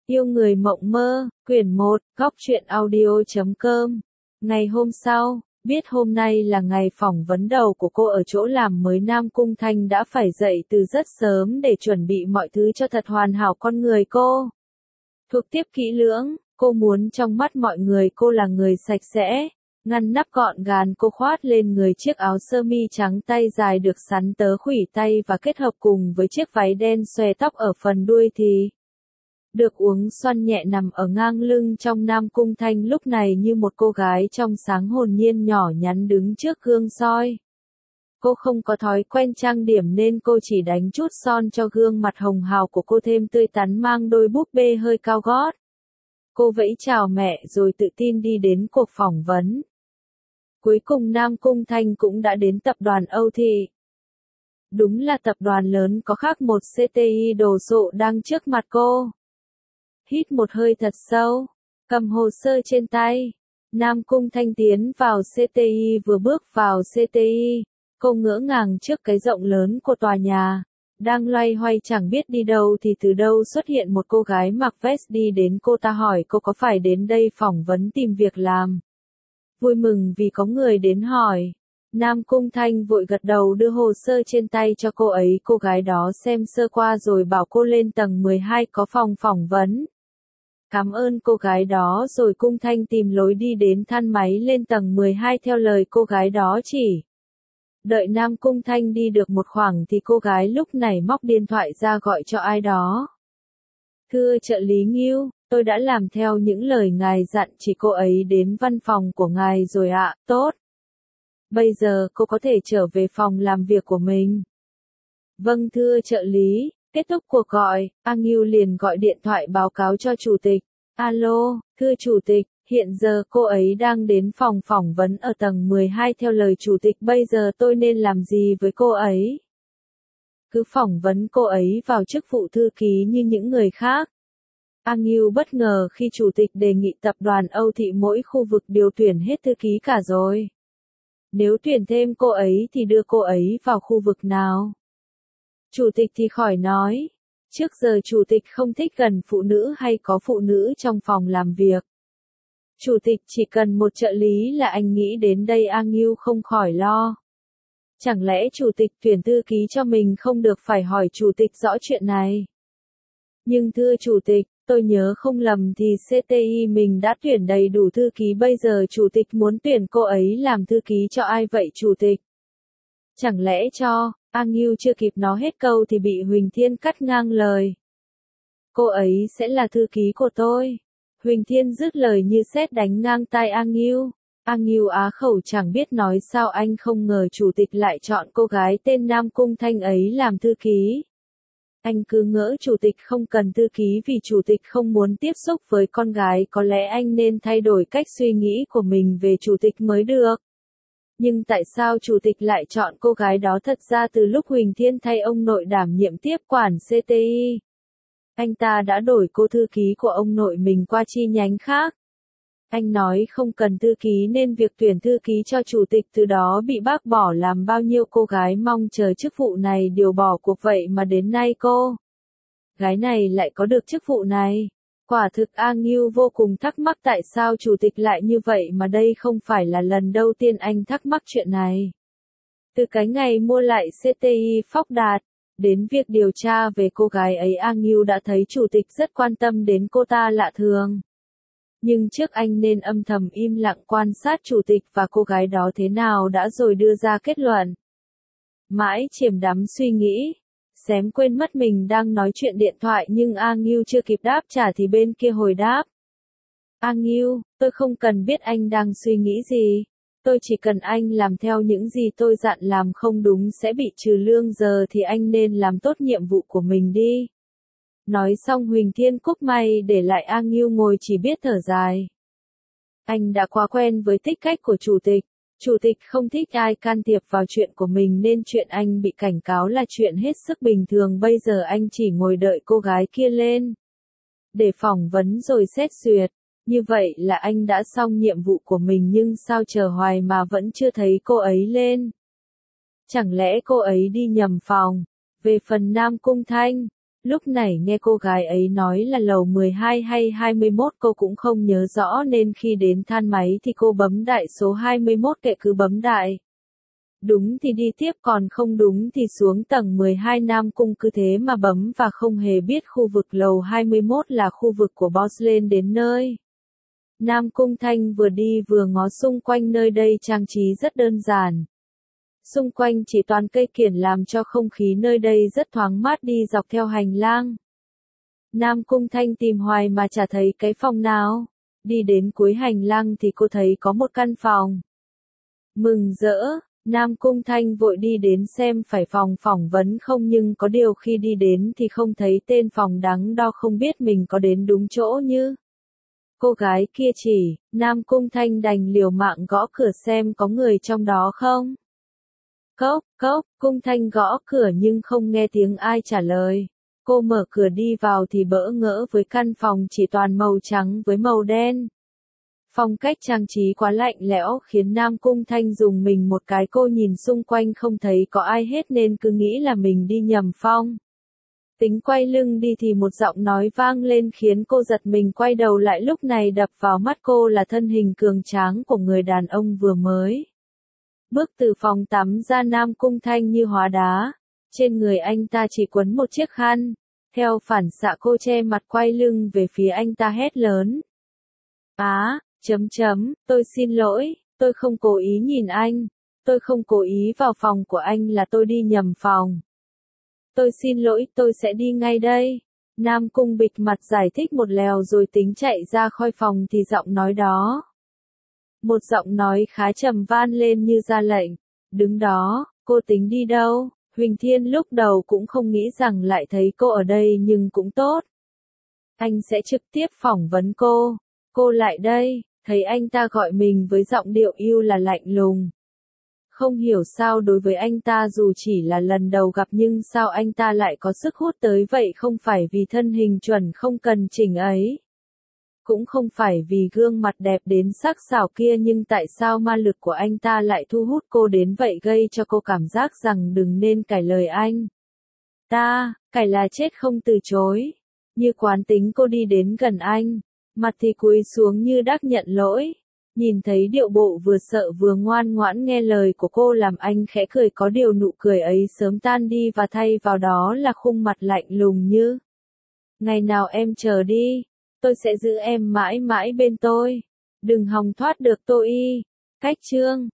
Yêu người mộng mơ, quyển 1, góc truyện audio.com. Ngày hôm sau, biết hôm nay là ngày phỏng vấn đầu của cô ở chỗ làm mới Nam Cung Thanh đã phải dậy từ rất sớm để chuẩn bị mọi thứ cho thật hoàn hảo con người cô. Thuộc tiếp kỹ lưỡng, cô muốn trong mắt mọi người cô là người sạch sẽ. Ngăn nắp gọn gàng cô khoát lên người chiếc áo sơ mi trắng tay dài được sắn tớ khuỷu tay và kết hợp cùng với chiếc váy đen xòe tóc ở phần đuôi thì được uống xoăn nhẹ nằm ở ngang lưng trong Nam Cung Thanh lúc này như một cô gái trong sáng hồn nhiên nhỏ nhắn đứng trước gương soi. Cô không có thói quen trang điểm nên cô chỉ đánh chút son cho gương mặt hồng hào của cô thêm tươi tắn mang đôi búp bê hơi cao gót. Cô vẫy chào mẹ rồi tự tin đi đến cuộc phỏng vấn. Cuối cùng Nam Cung Thanh cũng đã đến tập đoàn Âu Thị. Đúng là tập đoàn lớn có khác một CTI đồ sộ đang trước mặt cô. Hít một hơi thật sâu, cầm hồ sơ trên tay. Nam Cung Thanh tiến vào CTI vừa bước vào CTI, cô ngỡ ngàng trước cái rộng lớn của tòa nhà. Đang loay hoay chẳng biết đi đâu thì từ đâu xuất hiện một cô gái mặc vest đi đến cô ta hỏi cô có phải đến đây phỏng vấn tìm việc làm. Vui mừng vì có người đến hỏi. Nam Cung Thanh vội gật đầu đưa hồ sơ trên tay cho cô ấy. Cô gái đó xem sơ qua rồi bảo cô lên tầng 12 có phòng phỏng vấn. Cảm ơn cô gái đó rồi Cung Thanh tìm lối đi đến thang máy lên tầng 12 theo lời cô gái đó chỉ. Đợi Nam Cung Thanh đi được một khoảng thì cô gái lúc này móc điện thoại ra gọi cho ai đó. Thưa trợ lý Ngưu, tôi đã làm theo những lời ngài dặn chỉ cô ấy đến văn phòng của ngài rồi ạ, tốt. Bây giờ cô có thể trở về phòng làm việc của mình. Vâng thưa trợ lý, kết thúc cuộc gọi, Ngưu liền gọi điện thoại báo cáo cho chủ tịch. Alo, thưa chủ tịch, hiện giờ cô ấy đang đến phòng phỏng vấn ở tầng 12 theo lời chủ tịch bây giờ tôi nên làm gì với cô ấy? Cứ phỏng vấn cô ấy vào chức vụ thư ký như những người khác. Ngưu bất ngờ khi chủ tịch đề nghị tập đoàn Âu Thị mỗi khu vực điều tuyển hết thư ký cả rồi. Nếu tuyển thêm cô ấy thì đưa cô ấy vào khu vực nào? Chủ tịch thì khỏi nói. Trước giờ chủ tịch không thích gần phụ nữ hay có phụ nữ trong phòng làm việc. Chủ tịch chỉ cần một trợ lý là anh nghĩ đến đây Ngưu không khỏi lo. Chẳng lẽ chủ tịch tuyển thư ký cho mình không được phải hỏi chủ tịch rõ chuyện này? Nhưng thưa chủ tịch, tôi nhớ không lầm thì CTI mình đã tuyển đầy đủ thư ký bây giờ chủ tịch muốn tuyển cô ấy làm thư ký cho ai vậy chủ tịch? Chẳng lẽ cho, Ngưu chưa kịp nói hết câu thì bị Huỳnh Thiên cắt ngang lời. Cô ấy sẽ là thư ký của tôi. Huỳnh Thiên dứt lời như sét đánh ngang tai Ngưu. Ngưu á khẩu chẳng biết nói sao anh không ngờ chủ tịch lại chọn cô gái tên Nam Cung Thanh ấy làm thư ký. Anh cứ ngỡ chủ tịch không cần thư ký vì chủ tịch không muốn tiếp xúc với con gái có lẽ anh nên thay đổi cách suy nghĩ của mình về chủ tịch mới được. Nhưng tại sao chủ tịch lại chọn cô gái đó thật ra từ lúc Huỳnh Thiên thay ông nội đảm nhiệm tiếp quản CTI. Anh ta đã đổi cô thư ký của ông nội mình qua chi nhánh khác. Anh nói không cần thư ký nên việc tuyển thư ký cho chủ tịch từ đó bị bác bỏ làm bao nhiêu cô gái mong chờ chức vụ này đều bỏ cuộc vậy mà đến nay cô gái này lại có được chức vụ này. Quả thực Ngưu vô cùng thắc mắc tại sao chủ tịch lại như vậy mà đây không phải là lần đầu tiên anh thắc mắc chuyện này. Từ cái ngày mua lại CTI Phóc Đạt, đến việc điều tra về cô gái ấy Ngưu đã thấy chủ tịch rất quan tâm đến cô ta lạ thường. Nhưng trước anh nên âm thầm im lặng quan sát chủ tịch và cô gái đó thế nào đã rồi đưa ra kết luận. Mãi chìm đắm suy nghĩ, xém quên mất mình đang nói chuyện điện thoại nhưng Ngưu chưa kịp đáp trả thì bên kia hồi đáp. Ngưu, tôi không cần biết anh đang suy nghĩ gì. Tôi chỉ cần anh làm theo những gì tôi dặn làm không đúng sẽ bị trừ lương giờ thì anh nên làm tốt nhiệm vụ của mình đi. Nói xong Huỳnh Thiên cúp may để lại Ngưu ngồi chỉ biết thở dài. Anh đã quá quen với tích cách của chủ tịch. Chủ tịch không thích ai can thiệp vào chuyện của mình nên chuyện anh bị cảnh cáo là chuyện hết sức bình thường. Bây giờ anh chỉ ngồi đợi cô gái kia lên để phỏng vấn rồi xét duyệt. Như vậy là anh đã xong nhiệm vụ của mình nhưng sao chờ hoài mà vẫn chưa thấy cô ấy lên? Chẳng lẽ cô ấy đi nhầm phòng? Về phần Nam Cung Thanh, Lúc này nghe cô gái ấy nói là lầu 12 hay 21 cô cũng không nhớ rõ nên khi đến thang máy thì cô bấm đại số 21 kệ cứ bấm đại. Đúng thì đi tiếp còn không đúng thì xuống tầng 12 Nam Cung cứ thế mà bấm và không hề biết khu vực lầu 21 là khu vực của boss lên đến nơi. Nam Cung Thanh vừa đi vừa ngó xung quanh nơi đây trang trí rất đơn giản. Xung quanh chỉ toàn cây kiểng làm cho không khí nơi đây rất thoáng mát đi dọc theo hành lang. Nam Cung Thanh tìm hoài mà chả thấy cái phòng nào. Đi đến cuối hành lang thì cô thấy có một căn phòng. Mừng rỡ, Nam Cung Thanh vội đi đến xem phải phòng phỏng vấn không nhưng có điều khi đi đến thì không thấy tên phòng đắn đo không biết mình có đến đúng chỗ như. Cô gái kia chỉ, Nam Cung Thanh đành liều mạng gõ cửa xem có người trong đó không. Cốc, cốc, Cung Thanh gõ cửa nhưng không nghe tiếng ai trả lời. Cô mở cửa đi vào thì bỡ ngỡ với căn phòng chỉ toàn màu trắng với màu đen. Phong cách trang trí quá lạnh lẽo khiến Nam Cung Thanh dùng mình một cái cô nhìn xung quanh không thấy có ai hết nên cứ nghĩ là mình đi nhầm phòng. Tính quay lưng đi thì một giọng nói vang lên khiến cô giật mình quay đầu lại lúc này đập vào mắt cô là thân hình cường tráng của người đàn ông vừa mới. Bước từ phòng tắm ra Nam Cung Thanh như hóa đá. Trên người anh ta chỉ quấn một chiếc khăn. Theo phản xạ cô che mặt quay lưng về phía anh ta hét lớn. Tôi xin lỗi, tôi không cố ý nhìn anh. Tôi không cố ý vào phòng của anh là tôi đi nhầm phòng. Tôi xin lỗi, tôi sẽ đi ngay đây. Nam Cung bịt mặt giải thích một lèo rồi tính chạy ra khỏi phòng thì giọng nói đó. Một giọng nói khá trầm van lên như ra lệnh. Đứng đó, cô tính đi đâu? Huỳnh Thiên lúc đầu cũng không nghĩ rằng lại thấy cô ở đây nhưng cũng tốt. Anh sẽ trực tiếp phỏng vấn cô. Cô lại đây, thấy anh ta gọi mình với giọng điệu yêu là lạnh lùng. Không hiểu sao đối với anh ta dù chỉ là lần đầu gặp nhưng sao anh ta lại có sức hút tới vậy không phải vì thân hình chuẩn không cần chỉnh ấy. Cũng không phải vì gương mặt đẹp đến sắc sảo kia nhưng tại sao ma lực của anh ta lại thu hút cô đến vậy gây cho cô cảm giác rằng đừng nên cãi lời anh. Cãi là chết không từ chối. Như quán tính cô đi đến gần anh, mặt thì cúi xuống như đắc nhận lỗi. Nhìn thấy điệu bộ vừa sợ vừa ngoan ngoãn nghe lời của cô làm anh khẽ cười có điều nụ cười ấy sớm tan đi và thay vào đó là khung mặt lạnh lùng như. Ngày nào em chờ đi, tôi sẽ giữ em mãi mãi bên tôi. Đừng hòng thoát được tôi y. Cách chương